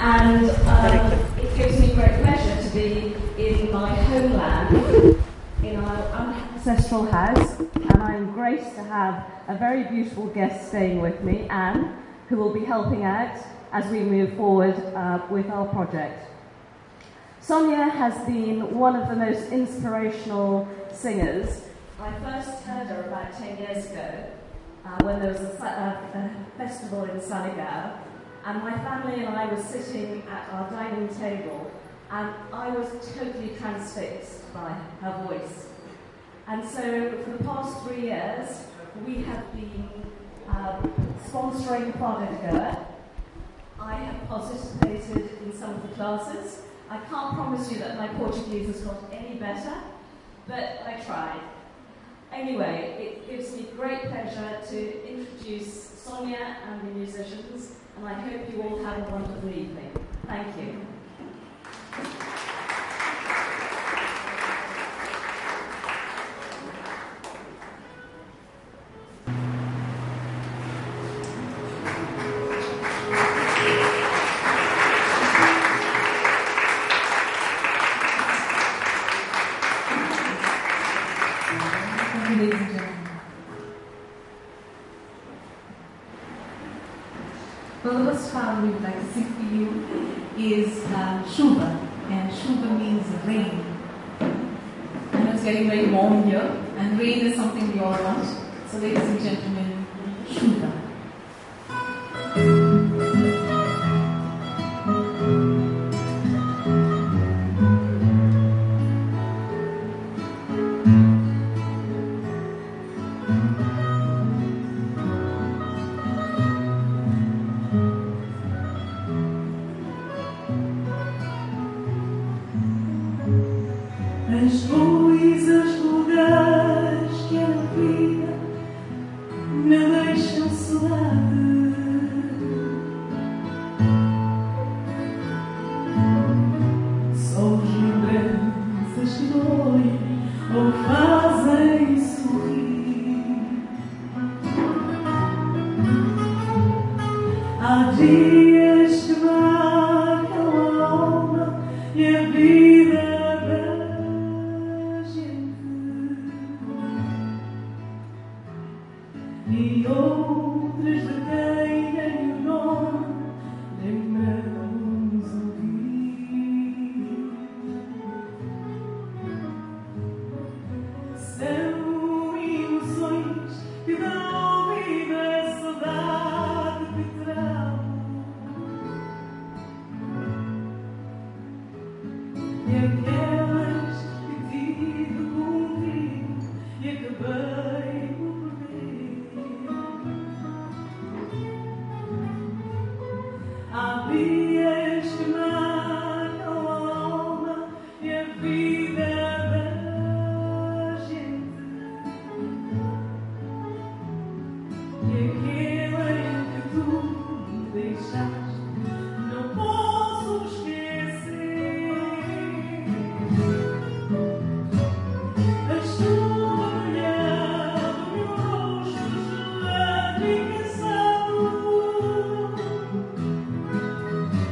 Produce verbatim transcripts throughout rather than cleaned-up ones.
And um, it gives me great pleasure to be in my homeland, in our ancestral house, and I'm graced to have a very beautiful guest staying with me, Anne, who will be helping out as we move forward uh, with our project. Sonia has been one of the most inspirational singers. I first heard her about ten years ago uh, when there was a, a, a festival in Senegal, and my family and I were sitting at our dining table, and I was totally transfixed by her voice. And so for the past three years, we have been um, sponsoring Fado de Goa. I have participated in some of the classes. I can't promise you that my Portuguese has got any better, but I tried. Anyway, it gives me great pleasure to introduce Sonia and the musicians, and I hope you all have a wonderful evening. Thank you. Ladies and gentlemen. Well, the first song we would like to sing for you is um, Chuva, and Chuva means rain. I know it's getting very warm here, and rain is something we all want. So, ladies and gentlemen, Chuva. As coisas vulgares que a vida me deixam suave, são as lembranças que doem ou fazem sorrir. Há dias que marcam a alma e a vida e outras de quem nem o nome lembramos ouvir. São emoções que dão vida à saudade que trago, e aquelas que tive contigo e acabei por perder. Há dias que marcam a alma e a vida da gente, e aquele em que tu me deixaste não posso esquecer. A chuva molhando o meu rosto gelado e cansado,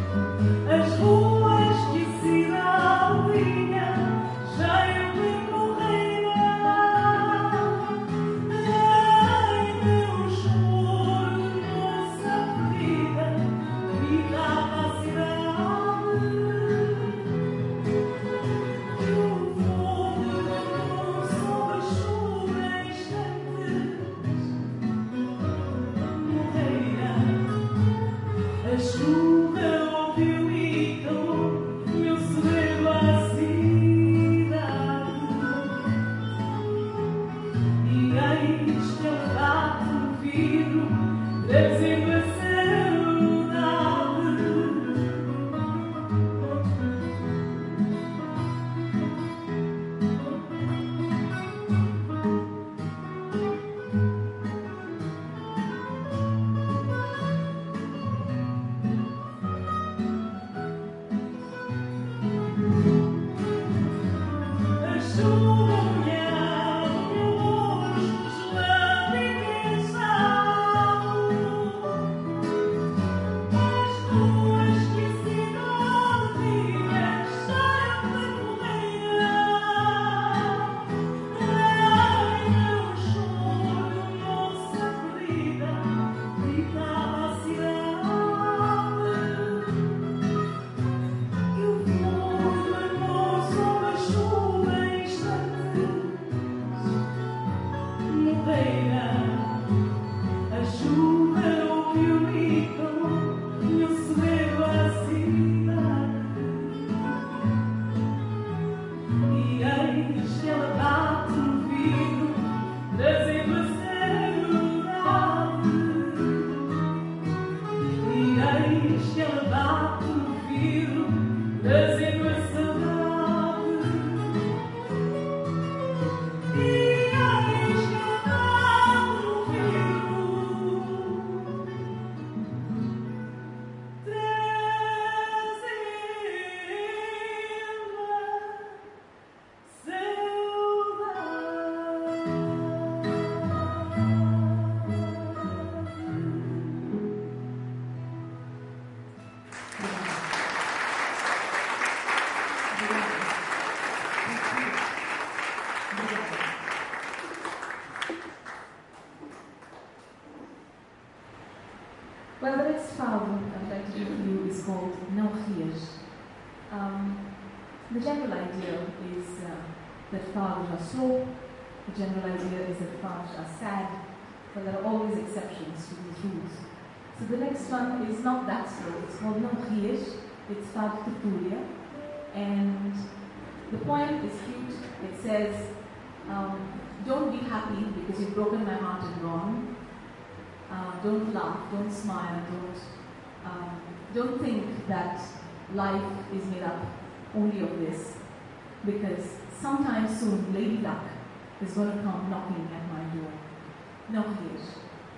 the general idea is uh, that fathers are slow, the general idea is that fathers are sad, but there are always exceptions to these rules. So the next one is not that slow, it's called Não Rias, it's Fado de Púria, and the poem is cute. It says, um, don't be happy because you've broken my heart and gone. Uh, don't laugh, don't smile, don't, um, don't think that life is made up only of this, because sometime soon Lady Luck is going to come knocking at my door. Não rias.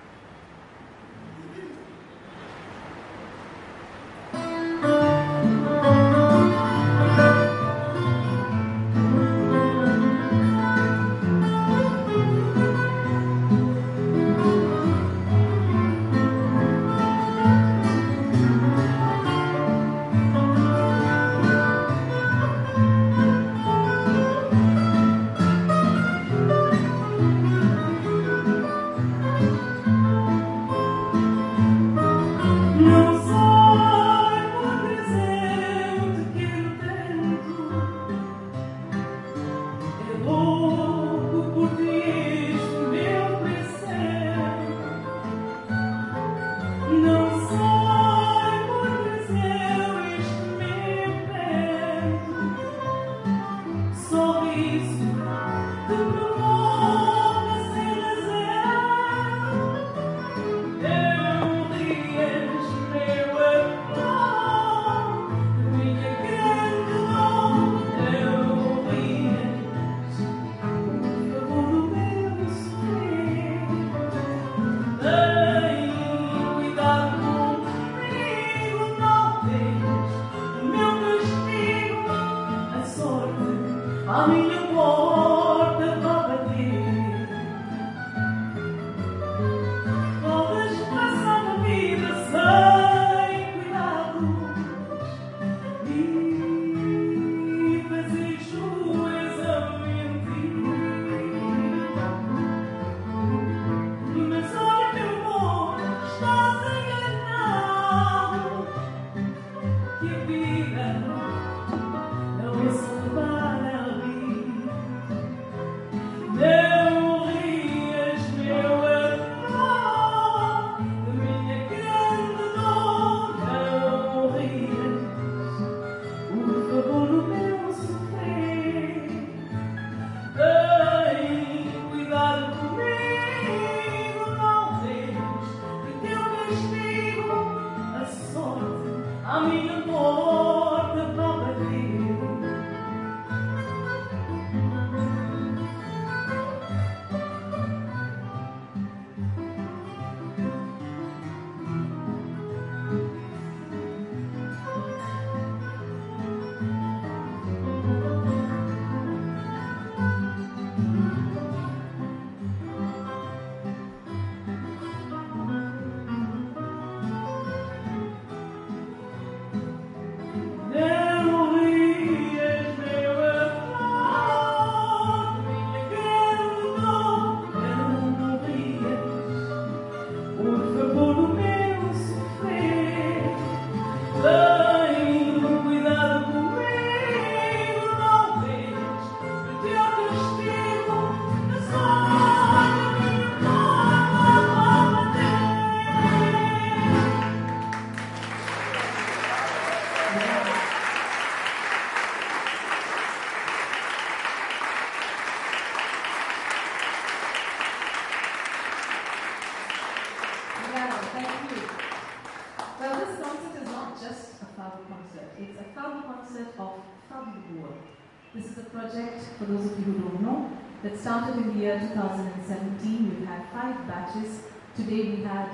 For those of you who don't know, that started in the year two thousand seventeen. We've had five batches. Today we had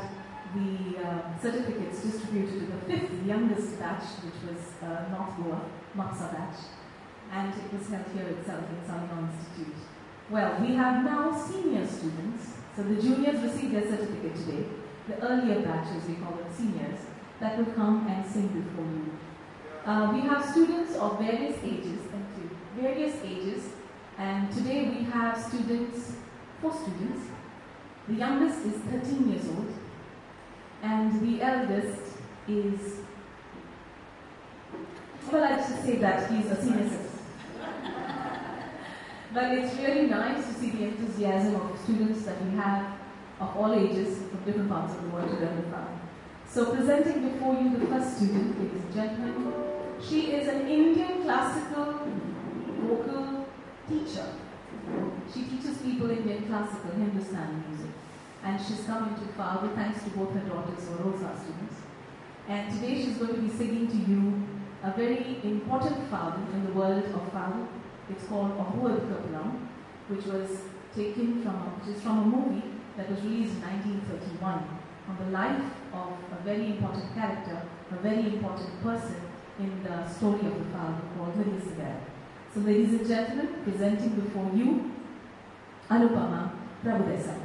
the uh, certificates distributed to the fifth youngest batch, which was uh, North Goa, Maksa batch. And it was held here itself in Salman Institute. Well, we have now senior students. So the juniors received their certificate today. The earlier batches, we call them seniors, that will come and sing before you. Uh, we have students of various ages, and various ages, and today we have students, four students. The youngest is thirteen years old, and the eldest is, well, I should say that he's a senior citizen. But it's really nice to see the enthusiasm of students that we have of all ages from different parts of the world to learn the Fado. So presenting before you the first student, ladies and gentlemen, she is an Indian classical vocal teacher. She teaches people Indian classical Hindustani music. And she's come into Fado thanks to both her daughters who are also our students. And today she's going to be singing to you a very important Fado in the world of Fado. It's called Ahood Kapuram, which was taken from, a, which is from a movie that was released in nineteen thirty-one on the life of a very important character, a very important person in the story of the Fado called Hari Sagar. So ladies and gentlemen, presenting before you, Anupama Prabhudesai.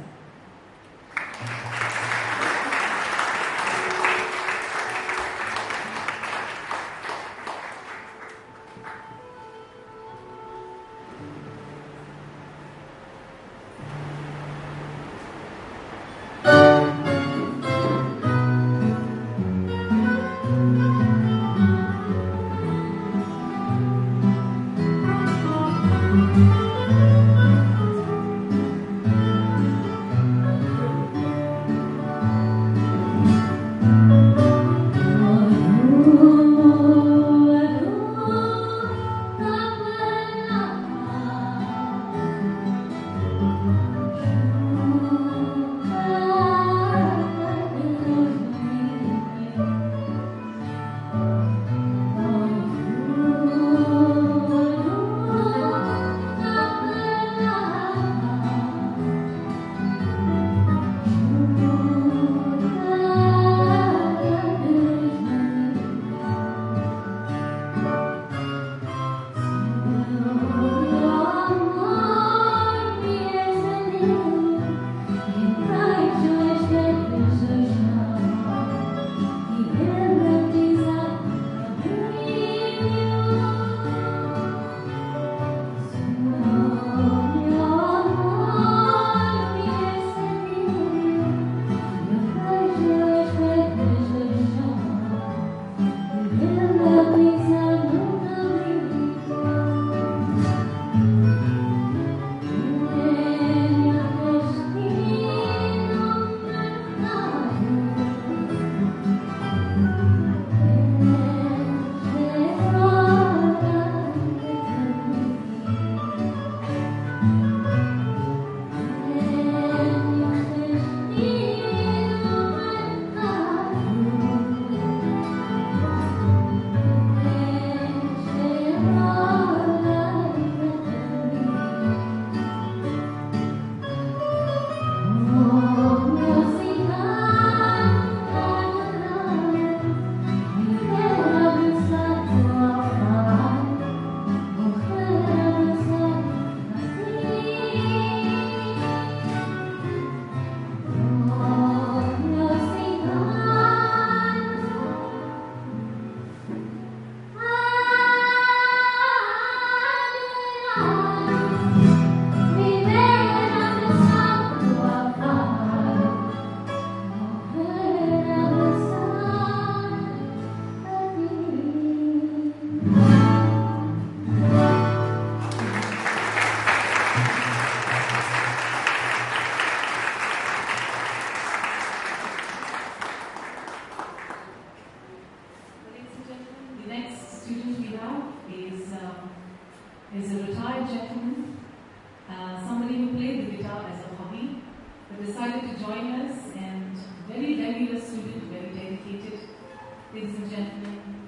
is a retired gentleman, uh, somebody who played the guitar as a hobby, but decided to join us, and very regular student, very dedicated. Ladies and gentlemen,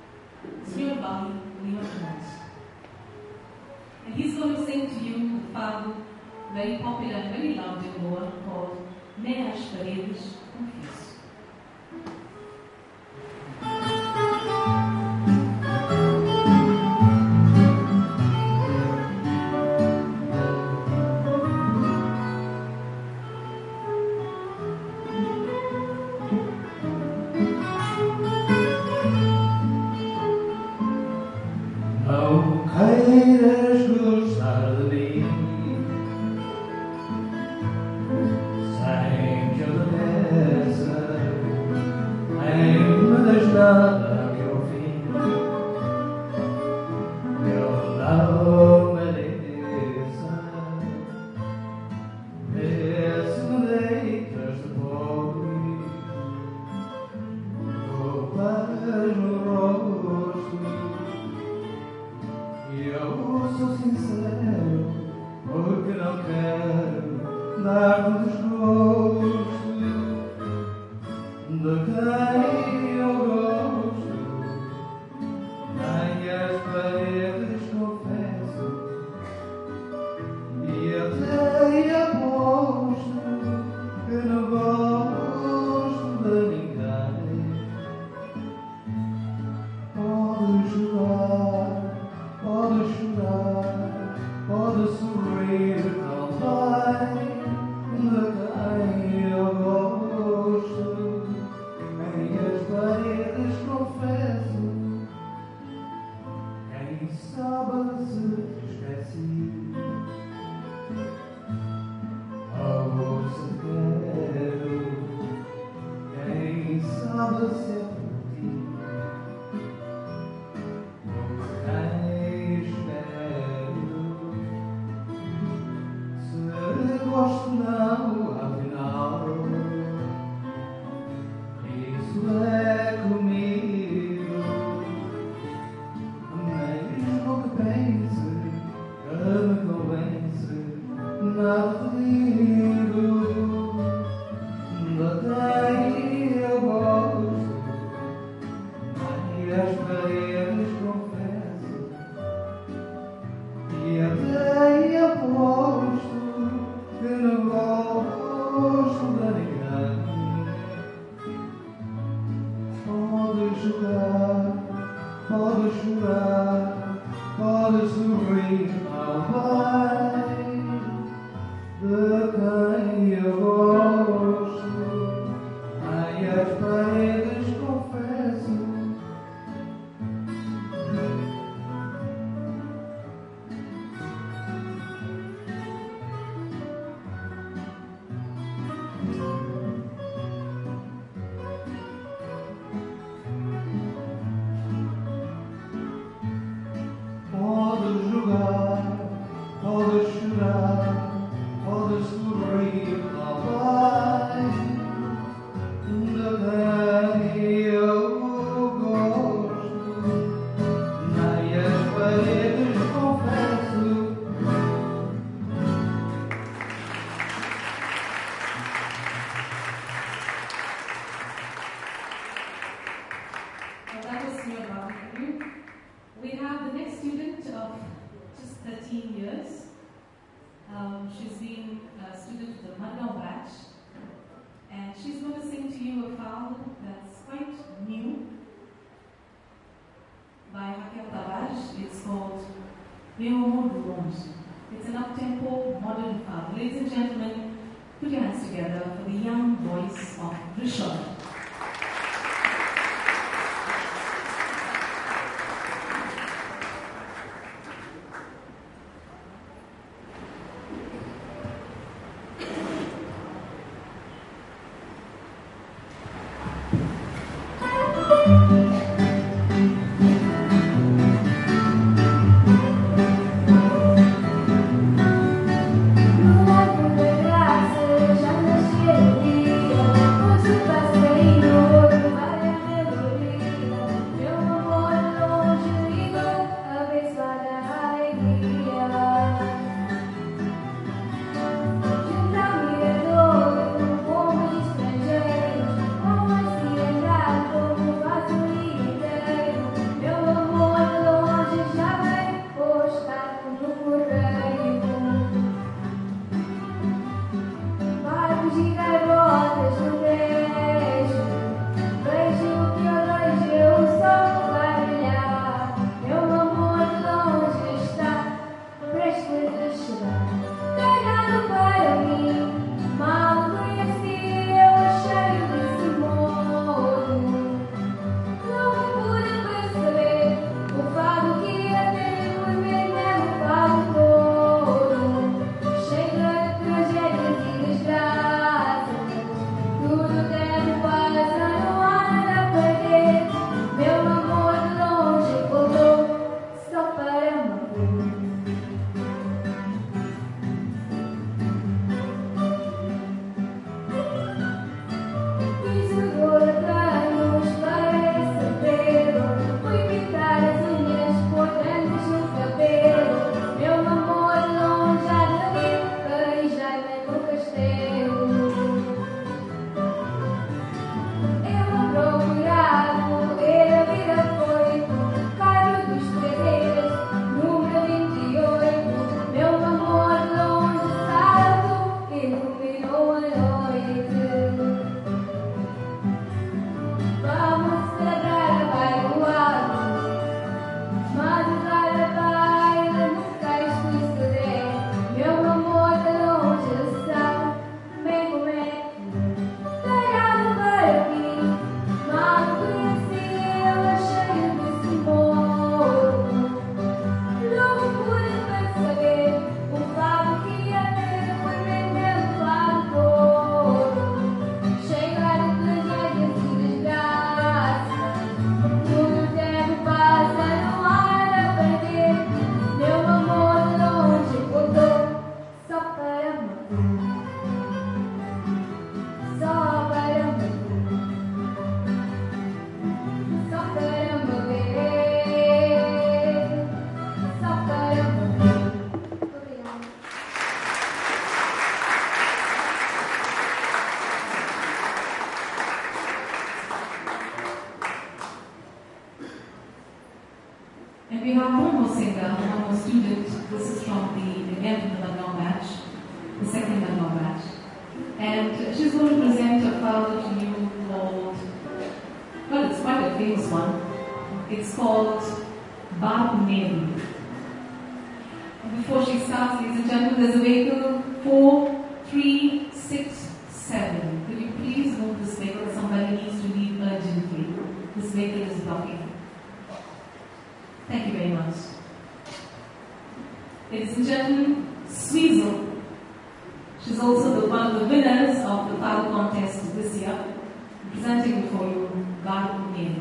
Sri Bali Leon. And he's going to sing to you the fado, very popular and very loved in Goa, called Meash Paredes Confused. Queiras gostar de mim sem que eu te peça, It's an up-tempo, modern fado. Ladies and gentlemen, put your hands together for the young voice of Rishabh. Já nasci, eu vi, eu vou te fazer. And we have one more singer, one more student. This is from the, again from the Bandgaon batch, the second Bandgaon batch. And she's going to present a file to you called, well, it's quite a famous one. It's called Baap Nehru. Before she starts, ladies and gentlemen, there's a vehicle four three six seven. Could you please move this vehicle? Somebody needs to leave urgently. This vehicle is blocking. Thank you very much. Ladies and gentlemen, Sweezel. She's also the, one of the winners of the file contest this year. Presenting before you, Baap Nehru.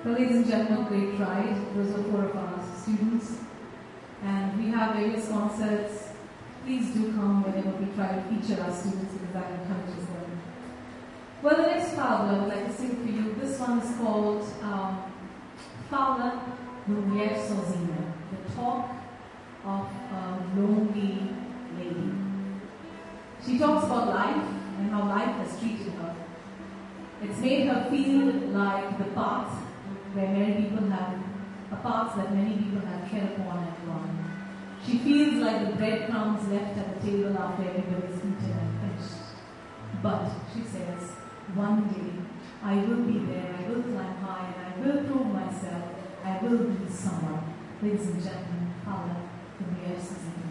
Well, ladies and gentlemen, great pride. Those are four of our students. And we have various concerts. Please do come whenever we try to feature our students because that encourages them. Well, the next fabula I would like to sing for you. This one is called um, Fabula Mulher Sozinha, the talk of a lonely lady. She talks about life and how life has treated her. It's made her feel like the path where many people have, a path that many people have tread upon and gone. She feels like the breadcrumbs left at the table after everybody's eaten and finished. But, she says, one day I will be there, I will climb high, and I will prove myself, I will be someone. Ladies and gentlemen, Fabula Mulher Sozinha.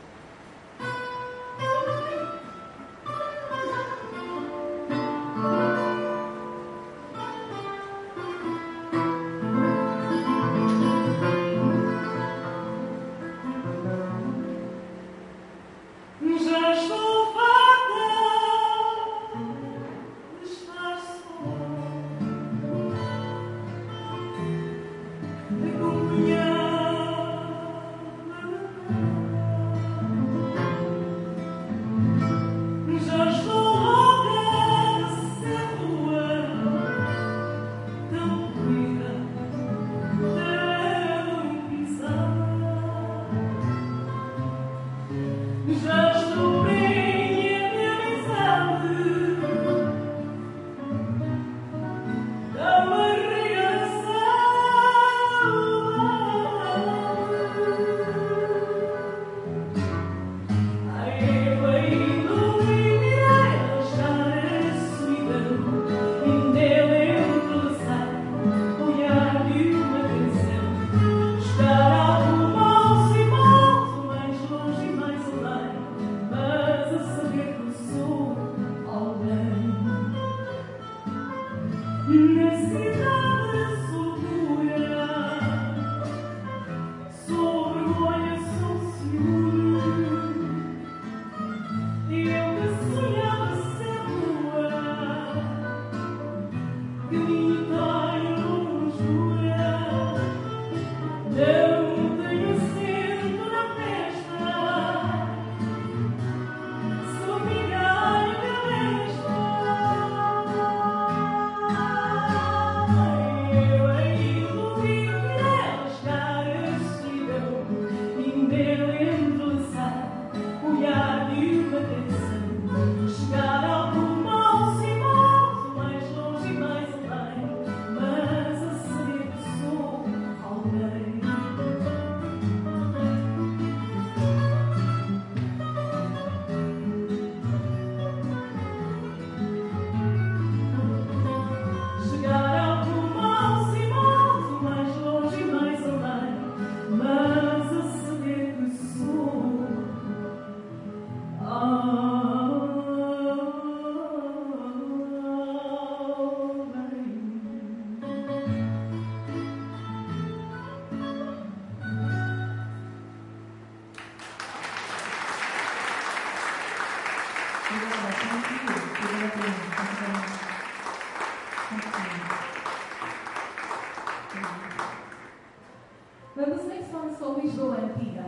Well, this next one is called Vishnu Antiga,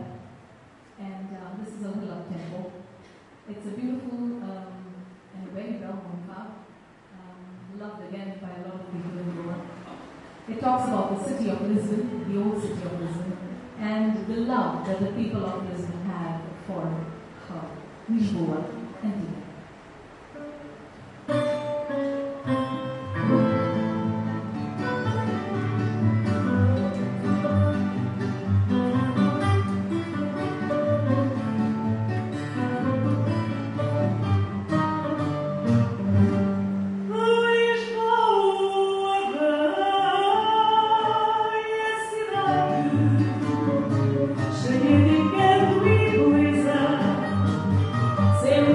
and uh, this is a little up tempo. It's a beautiful um, and very well known fab, um, loved again by a lot of people in Goa. It talks about the city of Lisbon, the old city of Lisbon, and the love that the people of Lisbon had for her. Vishnu Antiga. Cheia de canto e beleza, sempre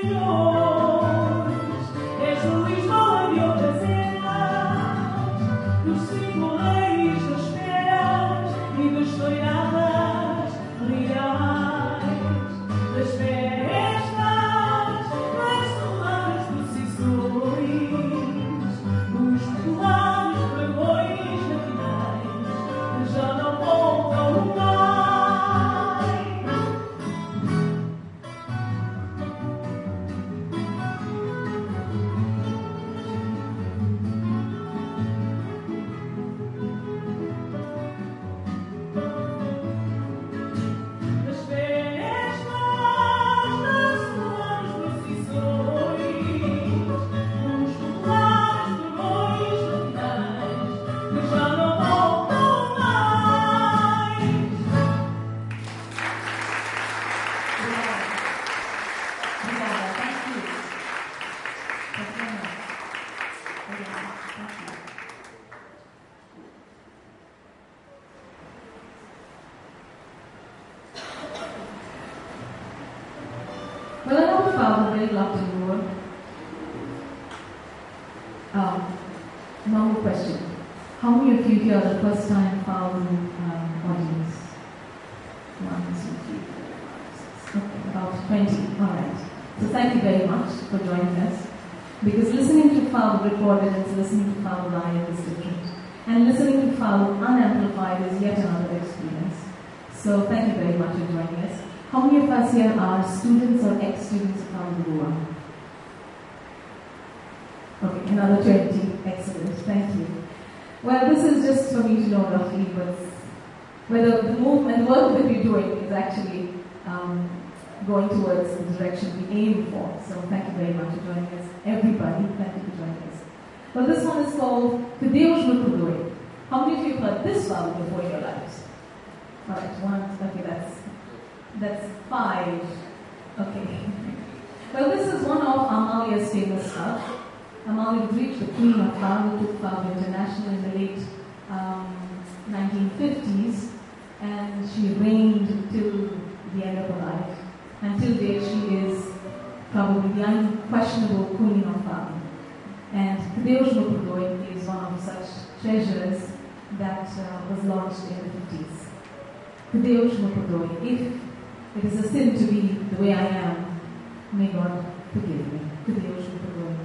Well, I know the father very loved in the world. Um, normal question. How many of you here are the first time father um, audience? One, two, three, four, five, six. Okay, about twenty. All right. So thank you very much for joining us. Because listening to Father recorded and listening to Father live is different. And listening to Father unamplified is yet another experience. So thank you very much for joining us. How many of us here are students or ex-students of Father Goa? Okay, another twenty. Excellent. Thank you. Well, this is just for me to know roughly what's, whether the movement, work that we're doing is actually um, going towards the direction we aim for. So thank you very much for joining us. Everybody, thank you for joining us. Well, this one is called Kadeosh Mukudoi. How many of you have heard this one before in your lives? All right, one, okay, that's, that's five. Okay. Well, this is one of Amalia's famous stuff. Amalia reached the Queen of Flower, took Flower International in the late um, nineteen fifties, and she reigned till the end of her life. Until date, she is probably the unquestionable Queen of Flower. And Kadeosh Mukudoi is one of such treasures that uh, was launched in the fifties. Kadeosh Mukudoi, if it is a sin to be the way I am, may God forgive me. Kadeosh Mukudoi.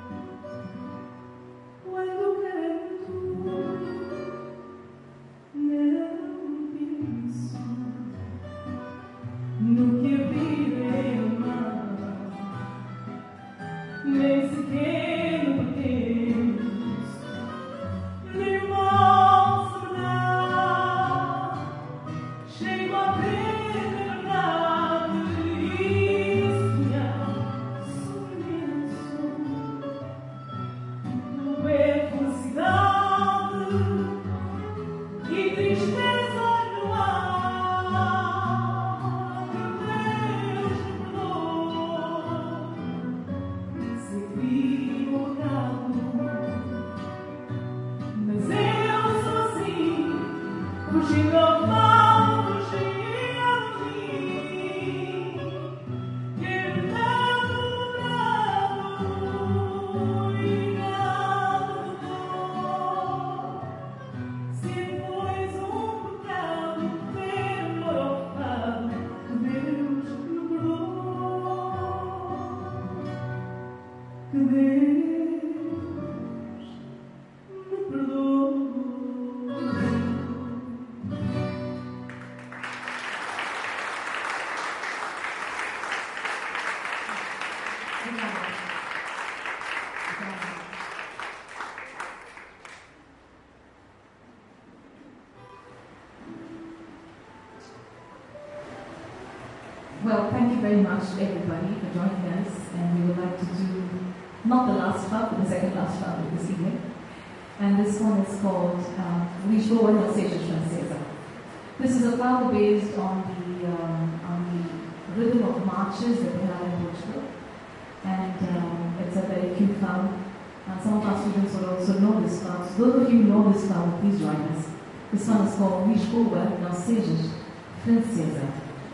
Quando canto Well, thank you very much everybody for joining us, and we would like to do not the last part, but the second last part of this evening. And this one is called Lisboa não sejas francesa. This is a flower based on the um, on the rhythm of marches that they have in Portugal, and um, it's a very cute flower. And some of our students will also know this flower. So those of you who know this flower, please join us. This one is called Lisboa não sejas francesa.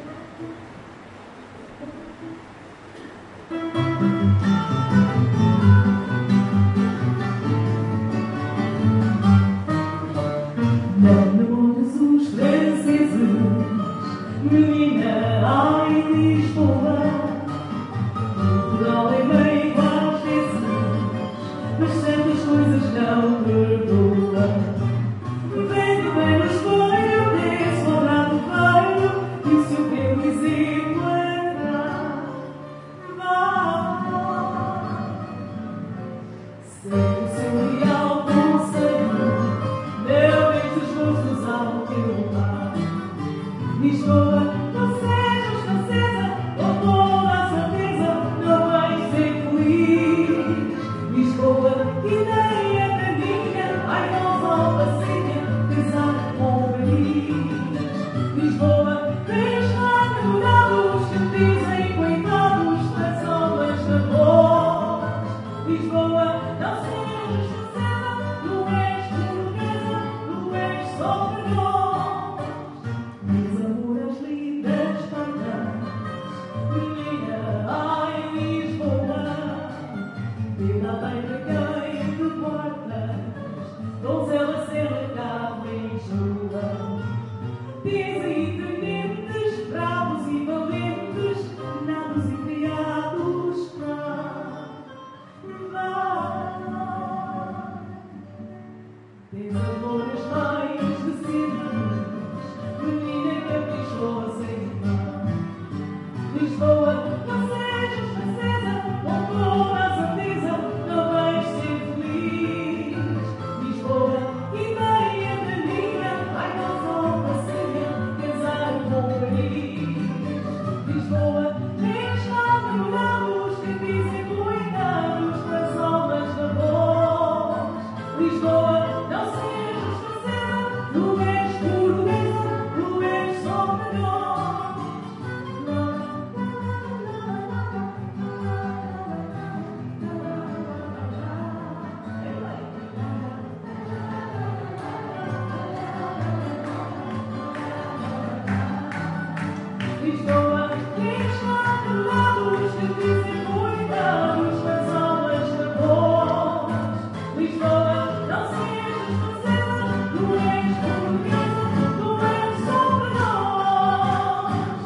Não namores os franceses, menina, ai Lisboa. Portugal é meio às vezes, mas certas coisas não perdoa. Vendo bem no espelho, desce o lado velho, e o seu pelo exíguo entrar. Vai, segue o seu real conselho. Lisboa, não sejas francesa, com toda a certeza não vais ser feliz. Lisboa, ideia da minha, ai não alfacinha, casar com Paris. Lisboa, tens lá namorados que dizem coitados das almas da voz. Lisboa, não sejas francesa, não és portuguesa, não és só para nós. Donzela sem recado em João. Dizem intendentes, bravos e valentes, nados e criados, vai. Tens amores mais decentes, menina caprichosa sem irmã. Lisboa, não sejas francesa, com toda a certeza não vais ser feliz. Lisboa, ideia da minha, ai não só facinha, casar com Paris. Lisboa, tens lá namorados que dizem coitados das almas da voz. Lisboa, não sejas francesa, não és portuguesa, não és só para nós. Lisboa, tens lá namorados que dizem coitados das almas da voz. Lisboa, não sejas francesa, não és portuguesa, não és só para nós.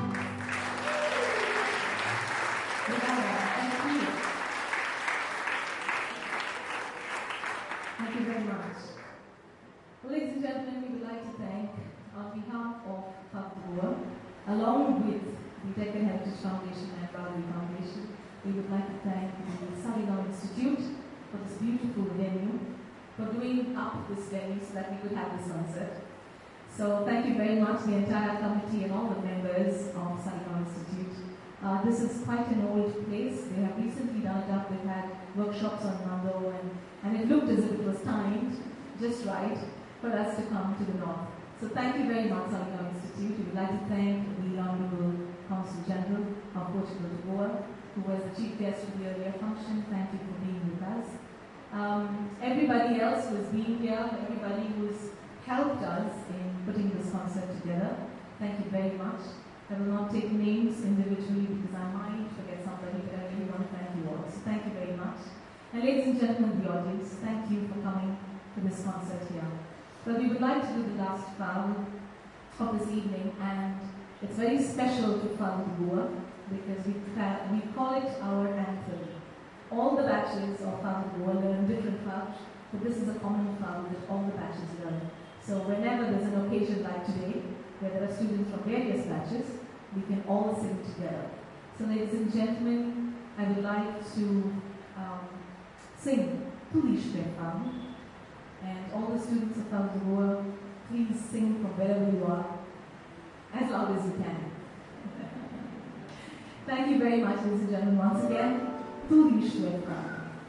Thank you very much. Well, ladies and gentlemen, we would like to thank, on behalf of Fatboa, along with the Deccan Heritage Foundation and Brotherly Foundation, we would like to thank the Saligon Institute for this beautiful venue, for doing up this venue so that we could have this concert. So thank you very much, the entire committee and all the members of Saligon Institute. Uh, this is quite an old place. They have recently done it up. They've had workshops on Mando, and, and it looked as if it was timed just right for us to come to the north. So thank you very much, Saligon Institute. We would like to thank the Honorable Consul General of Portugal de Goa, who was the chief guest of the earlier function. Thank you for being with us. Um, everybody else who's been here, everybody who's helped us in Thank you very much. I will not take names individually because I might forget somebody, but I really want to thank you all. So thank you very much. And ladies and gentlemen, the audience, thank you for coming to this concert here. But we would like to do the last vow of this evening, and it's very special to Fund Goa because we, we call it our anthem. All the batches of Fund Goa learn different vows, but this is a common vow that all the batches learn. So whenever there's an occasion like today, where there are students from various batches, we can all sing together. So ladies and gentlemen, I would like to um, sing Tulish Pefam, and all the students of Fund Goa, please sing from wherever you are, as loud as you can. Thank you very much, ladies and gentlemen, once again. Tulish Pefam.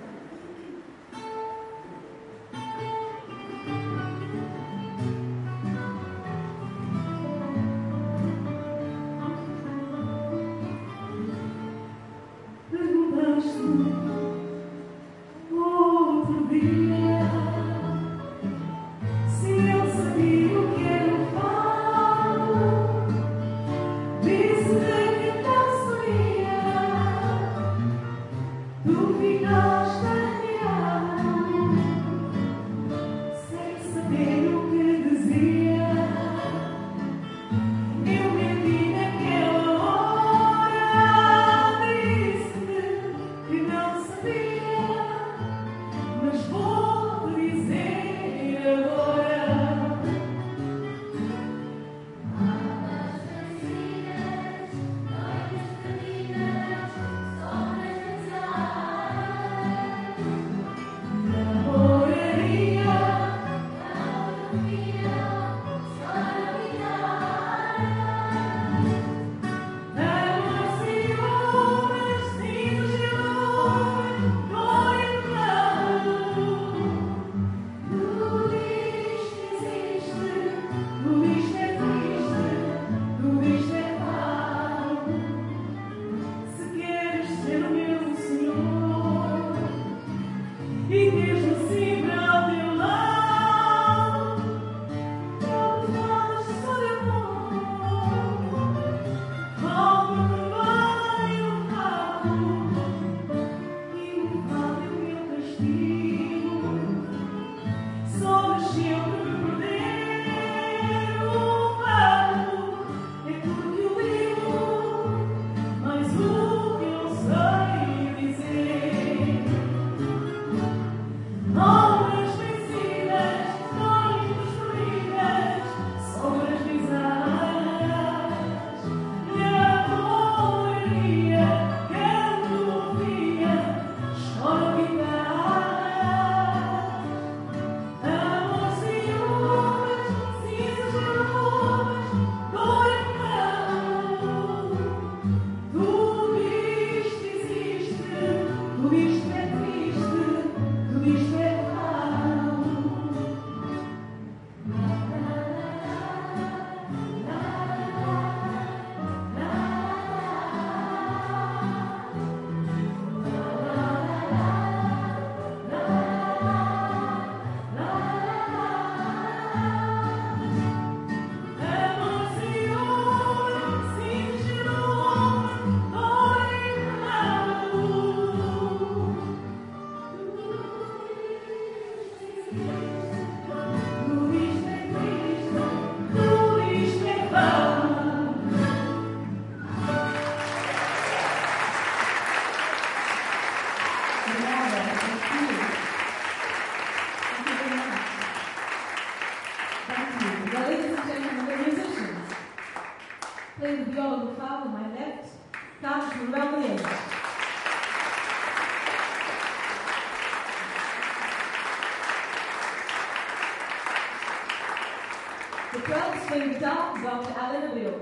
The twelfth string guitar, Doctor Alan Abil.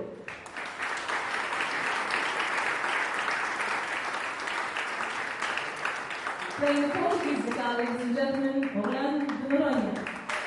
Playing the Portuguese guitar, ladies and gentlemen, Orlando de Noronha.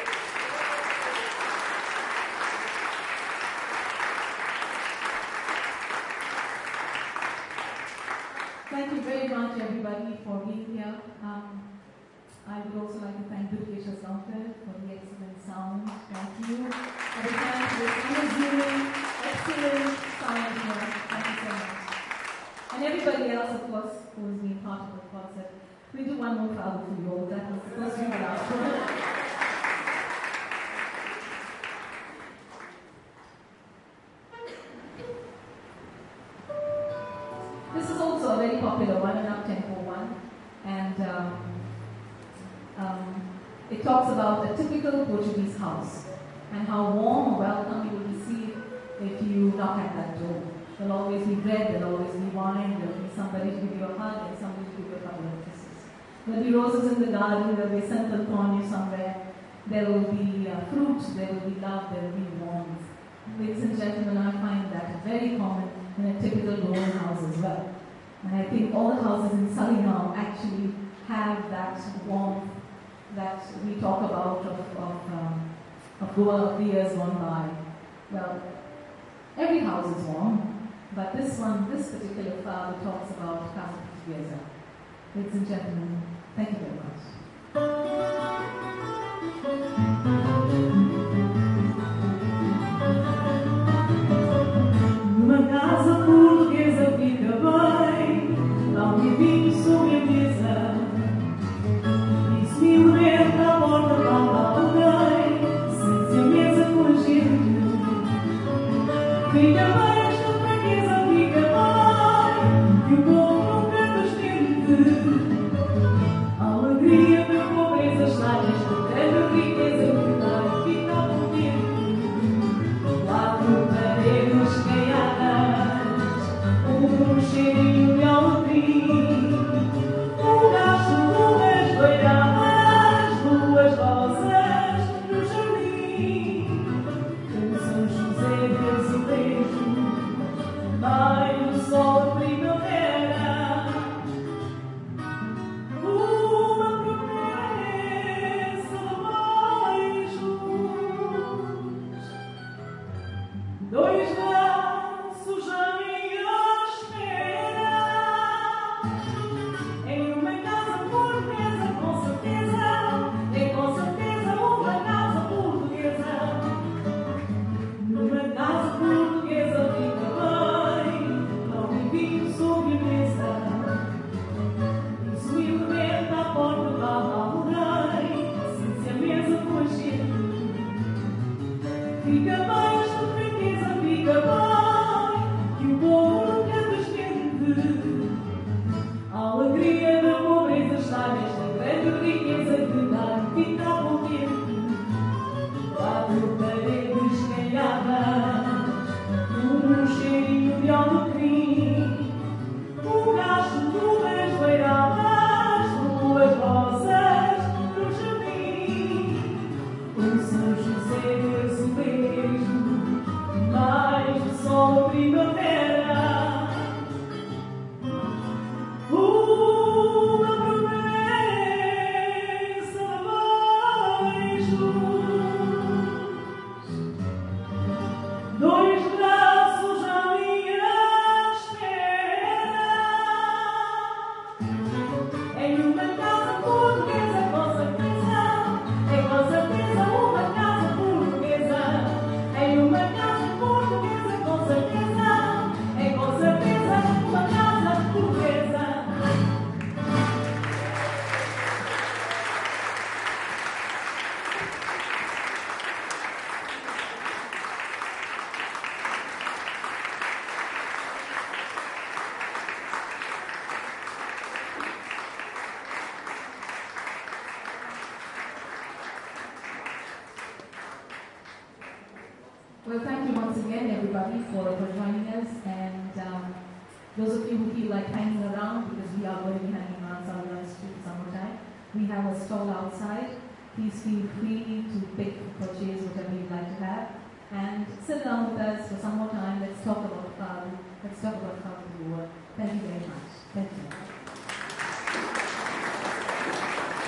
Thank you very much, everybody, for being here. Um, I would also like to thank Durkesha Sankar for the excellent sound. Thank you. I would thank the excellent sound here. Thank you so much. And everybody else, of course, who has been part of the concert. We do one more crowd for you all. That was supposed to be the last one. This is also a very popular one, an up-tempo one. And um, um, it talks about a typical Portuguese house and how warm a welcome you will receive if you knock at that door. There'll always be bread, there'll always be wine, there'll be somebody to give you a hug and somebody to give you a couple of kisses. There'll be roses in the garden, there'll be scent upon you somewhere, there will be uh, fruit, there will be love, there will be warmth. Ladies and gentlemen, I find that very common in a typical Goan house as well. And I think all the houses in Surrey now actually have that warmth that we talk about of, of, um, of Goa of the years gone by. Well, every house is warm, but this one, this particular father talks about Casa Portuguesa. Ladies and gentlemen, thank you very much. Numa casa portuguesa fica bem, lá um vinho sobre a mesa. E se me liberta a porta, lá alguém, sente-se a mesa com a gente. Fica bem, esta fraqueza fica bem, que o povo nunca desmente. A alegria da pobreza está nesta grande riqueza que dá e fica contente. Quatro paredes caiadas, um cheirinho de alecrim, um gasto, duas beiradas, duas rosas no jardim, um São José de azulejo, baile do sol de primavera, uma promessa de beijos, dois braços à minha espera, em uma casa portuguesa, com certeza, é com certeza uma casa portuguesa. Numa casa portuguesa fica bem, não tem vinho sobre a mesa. Isso me liberta a porta da alguém, sente-se a mesa com a gente. Fica bem, esta fraqueza fica bem, que o povo nunca desmente. A alegria da pobreza está nesta grande riqueza que dá e fica contente. Quatro paredes caiadas, um cheirinho de alecrim, um gasto, duas beiradas, duas rosas no jardim, um São José de azulejo, mais o sol da primavera, uma promessa de beijos, dois braços à minha espera, em uma casa portuguesa, com certeza, é com certeza uma casa portuguesa, em uma casa portuguesa, com certeza, é com certeza uma casa portuguesa. Well, thank you once again, everybody, for, for joining us. And um, those of you who feel like hanging around, because we are going to be hanging around Sutherland Street summertime, we have a stall outside. Please feel free to pick, purchase whatever you'd like to have. And sit down with us for some more time. Let's talk about uh,